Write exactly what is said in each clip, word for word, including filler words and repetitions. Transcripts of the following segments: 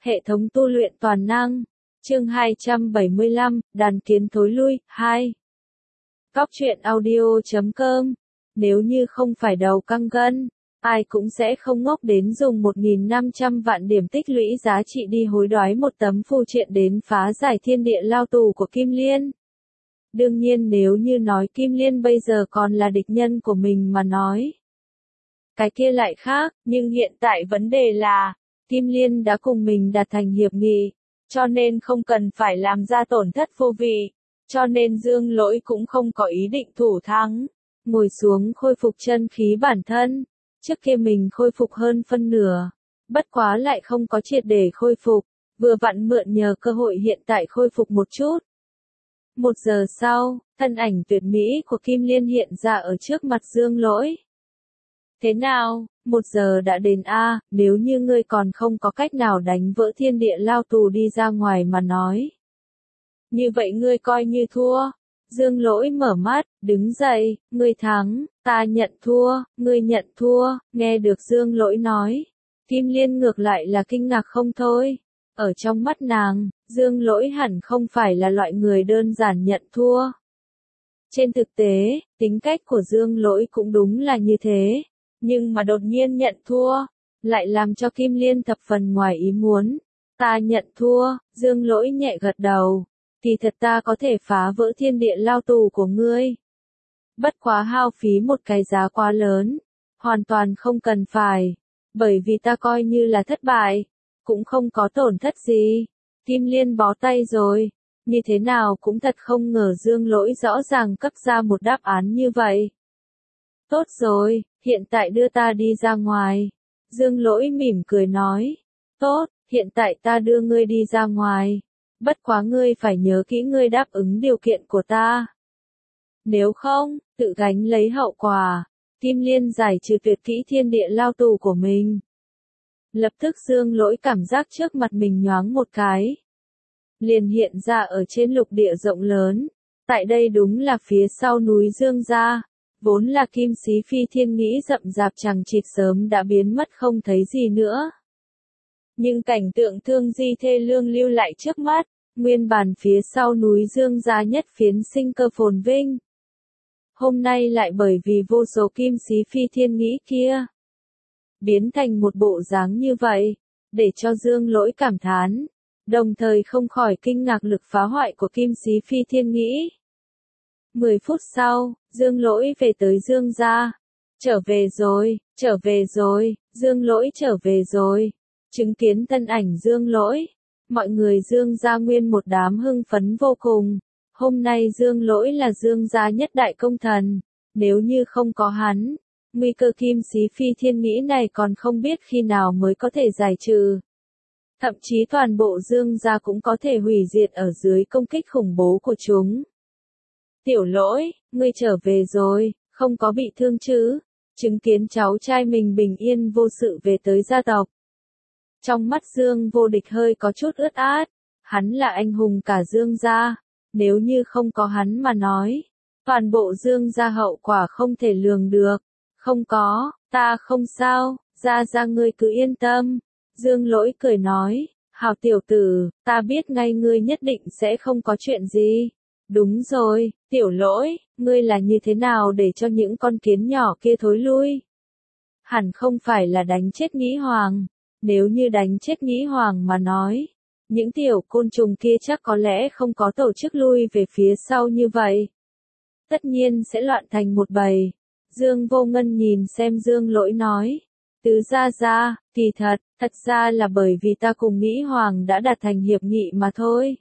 Hệ thống tu luyện toàn năng. Chương hai trăm bảy mươi lăm, đàn kiến thối lui, hai. Góc truyện audio chấm com. Nếu như không phải đầu căng gân, ai cũng sẽ không ngốc đến dùng một nghìn năm trăm vạn điểm tích lũy giá trị đi hối đoái một tấm phù triện đến phá giải thiên địa lao tù của Kim Liên. Đương nhiên nếu như nói Kim Liên bây giờ còn là địch nhân của mình mà nói, cái kia lại khác, nhưng hiện tại vấn đề là, Kim Liên đã cùng mình đạt thành hiệp nghị, cho nên không cần phải làm ra tổn thất vô vị, cho nên Dương Lỗi cũng không có ý định thủ thắng, ngồi xuống khôi phục chân khí bản thân, trước kia mình khôi phục hơn phân nửa, bất quá lại không có triệt để khôi phục, vừa vặn mượn nhờ cơ hội hiện tại khôi phục một chút. Một giờ sau, thân ảnh tuyệt mỹ của Kim Liên hiện ra ở trước mặt Dương Lỗi. Thế nào, một giờ đã đến a, nếu như ngươi còn không có cách nào đánh vỡ thiên địa lao tù đi ra ngoài mà nói. Như vậy ngươi coi như thua. Dương Lỗi mở mắt, đứng dậy, ngươi thắng, ta nhận thua, ngươi nhận thua, nghe được Dương Lỗi nói. Kim Liên ngược lại là kinh ngạc không thôi. Ở trong mắt nàng, Dương Lỗi hẳn không phải là loại người đơn giản nhận thua. Trên thực tế, tính cách của Dương Lỗi cũng đúng là như thế. Nhưng mà đột nhiên nhận thua, lại làm cho Kim Liên thập phần ngoài ý muốn. Ta nhận thua, Dương Lỗi nhẹ gật đầu. Thì thật ta có thể phá vỡ thiên địa lao tù của ngươi. Bất quá hao phí một cái giá quá lớn. Hoàn toàn không cần phải. Bởi vì ta coi như là thất bại. Cũng không có tổn thất gì. Kim Liên bó tay rồi. Như thế nào cũng thật không ngờ Dương Lỗi rõ ràng cấp ra một đáp án như vậy. Tốt rồi, hiện tại đưa ta đi ra ngoài. Dương Lỗi mỉm cười nói. Tốt, hiện tại ta đưa ngươi đi ra ngoài. Bất quá ngươi phải nhớ kỹ ngươi đáp ứng điều kiện của ta. Nếu không, tự gánh lấy hậu quả. Kim Liên giải trừ tuyệt kỹ thiên địa lao tù của mình. Lập tức Dương Lỗi cảm giác trước mặt mình nhoáng một cái. Liền hiện ra ở trên lục địa rộng lớn. Tại đây đúng là phía sau núi Dương gia. Vốn là kim xí phi thiên nghĩ rậm rạp chằng chịt sớm đã biến mất không thấy gì nữa. Nhưng cảnh tượng thương di thê lương lưu lại trước mắt, nguyên bản phía sau núi Dương gia nhất phiến sinh cơ phồn vinh. Hôm nay lại bởi vì vô số kim xí phi thiên nghĩ kia, biến thành một bộ dáng như vậy, để cho Dương Lỗi cảm thán, đồng thời không khỏi kinh ngạc lực phá hoại của kim xí phi thiên nghĩ. Mười phút sau, Dương Lỗi về tới Dương gia. Trở về rồi, trở về rồi, Dương Lỗi trở về rồi. Chứng kiến thân ảnh Dương Lỗi, mọi người Dương gia nguyên một đám hưng phấn vô cùng. Hôm nay Dương Lỗi là Dương gia nhất đại công thần, nếu như không có hắn, nguy cơ kim xí phi thiên nghĩ này còn không biết khi nào mới có thể giải trừ. Thậm chí toàn bộ Dương gia cũng có thể hủy diệt ở dưới công kích khủng bố của chúng. Tiểu Lỗi, ngươi trở về rồi, không có bị thương chứ? Chứng kiến cháu trai mình bình yên vô sự về tới gia tộc. Trong mắt Dương Vô Địch hơi có chút ướt át, hắn là anh hùng cả Dương gia, nếu như không có hắn mà nói, toàn bộ Dương gia hậu quả không thể lường được. Không có, ta không sao, gia gia ngươi cứ yên tâm. Dương Lỗi cười nói, hảo tiểu tử, ta biết ngay ngươi nhất định sẽ không có chuyện gì. Đúng rồi, Tiểu Lỗi, ngươi là như thế nào để cho những con kiến nhỏ kia thối lui? Hẳn không phải là đánh chết Nghĩ Hoàng. Nếu như đánh chết Nghĩ Hoàng mà nói, những tiểu côn trùng kia chắc có lẽ không có tổ chức lui về phía sau như vậy. Tất nhiên sẽ loạn thành một bầy. Dương Vô Ngân nhìn xem Dương Lỗi nói. Tứ gia gia, kỳ thật, thật ra là bởi vì ta cùng Nghĩ Hoàng đã đạt thành hiệp nghị mà thôi.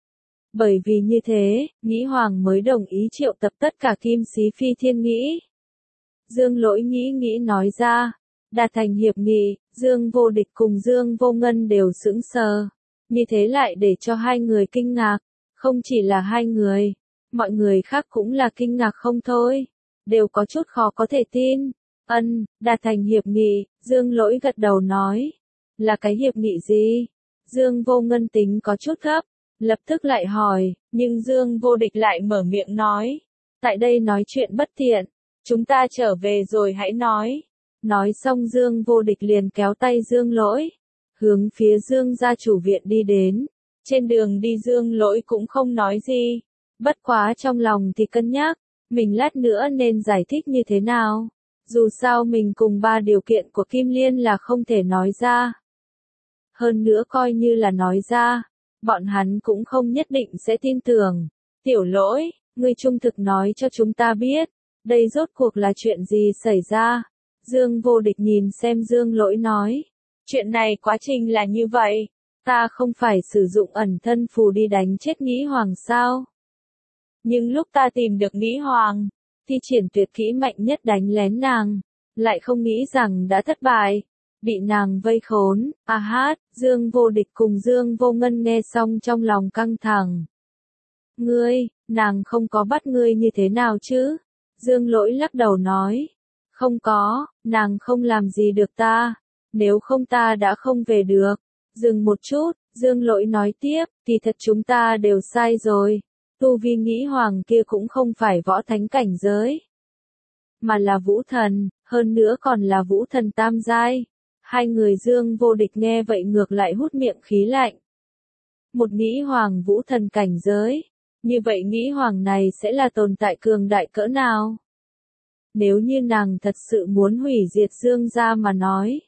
Bởi vì như thế, Nghĩ Hoàng mới đồng ý triệu tập tất cả kim xí phi thiên nghĩ. Dương Lỗi nghĩ nghĩ nói ra, đạt thành hiệp nghị, Dương Vô Địch cùng Dương Vô Ngân đều sững sờ. Như thế lại để cho hai người kinh ngạc, không chỉ là hai người, mọi người khác cũng là kinh ngạc không thôi, đều có chút khó có thể tin. Ân, đạt thành hiệp nghị, Dương Lỗi gật đầu nói, là cái hiệp nghị gì? Dương Vô Ngân tính có chút thấp. Lập tức lại hỏi, nhưng Dương Vô Địch lại mở miệng nói. Tại đây nói chuyện bất tiện, chúng ta trở về rồi hãy nói. Nói xong Dương Vô Địch liền kéo tay Dương Lỗi. hướng phía Dương gia chủ viện đi đến. Trên đường đi Dương Lỗi cũng không nói gì, bất quá trong lòng thì cân nhắc, mình lát nữa nên giải thích như thế nào. Dù sao mình cùng ba điều kiện của Kim Liên là không thể nói ra. Hơn nữa coi như là nói ra, bọn hắn cũng không nhất định sẽ tin tưởng. Tiểu Lỗi, ngươi trung thực nói cho chúng ta biết, đây rốt cuộc là chuyện gì xảy ra? Dương Vô Địch nhìn xem Dương Lỗi nói, chuyện này quá trình là như vậy, ta không phải sử dụng ẩn thân phù đi đánh chết Nghĩ Hoàng sao? Nhưng lúc ta tìm được Nghĩ Hoàng, thi triển tuyệt kỹ mạnh nhất đánh lén nàng, lại không nghĩ rằng đã thất bại, bị nàng vây khốn. A hát, Dương Vô Địch cùng Dương Vô Ngân nghe xong trong lòng căng thẳng. Ngươi, nàng không có bắt ngươi như thế nào chứ? Dương Lỗi lắc đầu nói, không có, nàng không làm gì được ta, nếu không ta đã không về được. Dừng một chút, Dương Lỗi nói tiếp, thì thật chúng ta đều sai rồi. Tu vi Nghĩ Hoàng kia cũng không phải võ thánh cảnh giới, mà là vũ thần, hơn nữa còn là vũ thần tam giai. Hai người Dương Vô Địch nghe vậy ngược lại hút miệng khí lạnh. Một Nghĩ Hoàng vũ thần cảnh giới, như vậy Nghĩ Hoàng này sẽ là tồn tại cường đại cỡ nào? Nếu như nàng thật sự muốn hủy diệt Dương gia mà nói,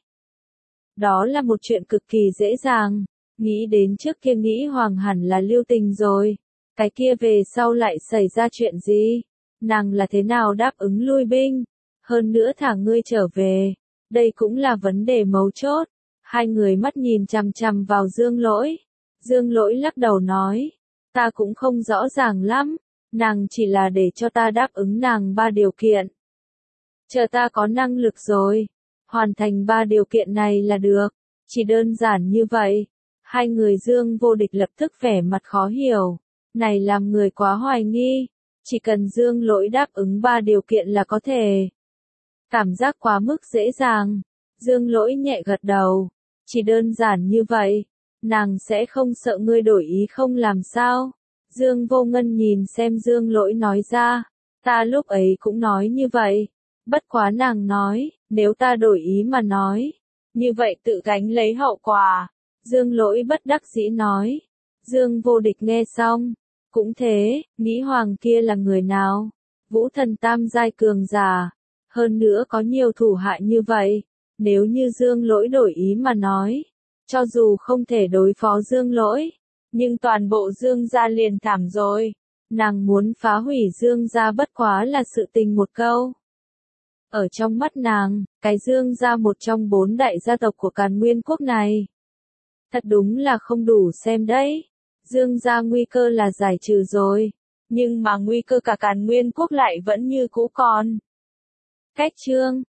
đó là một chuyện cực kỳ dễ dàng. Nghĩ đến trước kia Nghĩ Hoàng hẳn là lưu tình rồi, cái kia về sau lại xảy ra chuyện gì? Nàng là thế nào đáp ứng lui binh? Hơn nữa thả ngươi trở về, đây cũng là vấn đề mấu chốt. Hai người mắt nhìn chằm chằm vào Dương Lỗi. Dương Lỗi lắc đầu nói, ta cũng không rõ ràng lắm, nàng chỉ là để cho ta đáp ứng nàng ba điều kiện. Chờ ta có năng lực rồi, hoàn thành ba điều kiện này là được, chỉ đơn giản như vậy. Hai người Dương Vô Địch lập tức vẻ mặt khó hiểu, này làm người quá hoài nghi, chỉ cần Dương Lỗi đáp ứng ba điều kiện là có thể. Cảm giác quá mức dễ dàng, Dương Lỗi nhẹ gật đầu, chỉ đơn giản như vậy, nàng sẽ không sợ ngươi đổi ý không làm sao? Dương Vô Ngân nhìn xem Dương Lỗi nói ra, ta lúc ấy cũng nói như vậy, bất quá nàng nói, nếu ta đổi ý mà nói, như vậy tự gánh lấy hậu quả. Dương Lỗi bất đắc dĩ nói. Dương Vô Địch nghe xong, cũng thế, Nghĩ Hoàng kia là người nào? Vũ thần tam giai cường giả, hơn nữa có nhiều thủ hạ như vậy, nếu như Dương Lỗi đổi ý mà nói, cho dù không thể đối phó Dương Lỗi, nhưng toàn bộ Dương gia liền thảm rồi. Nàng muốn phá hủy Dương gia bất quá là sự tình một câu. Ở trong mắt nàng, cái Dương gia một trong bốn đại gia tộc của Càn Nguyên quốc này, thật đúng là không đủ xem đấy. Dương gia nguy cơ là giải trừ rồi, nhưng mà nguy cơ cả Càn Nguyên quốc lại vẫn như cũ còn. Cách chương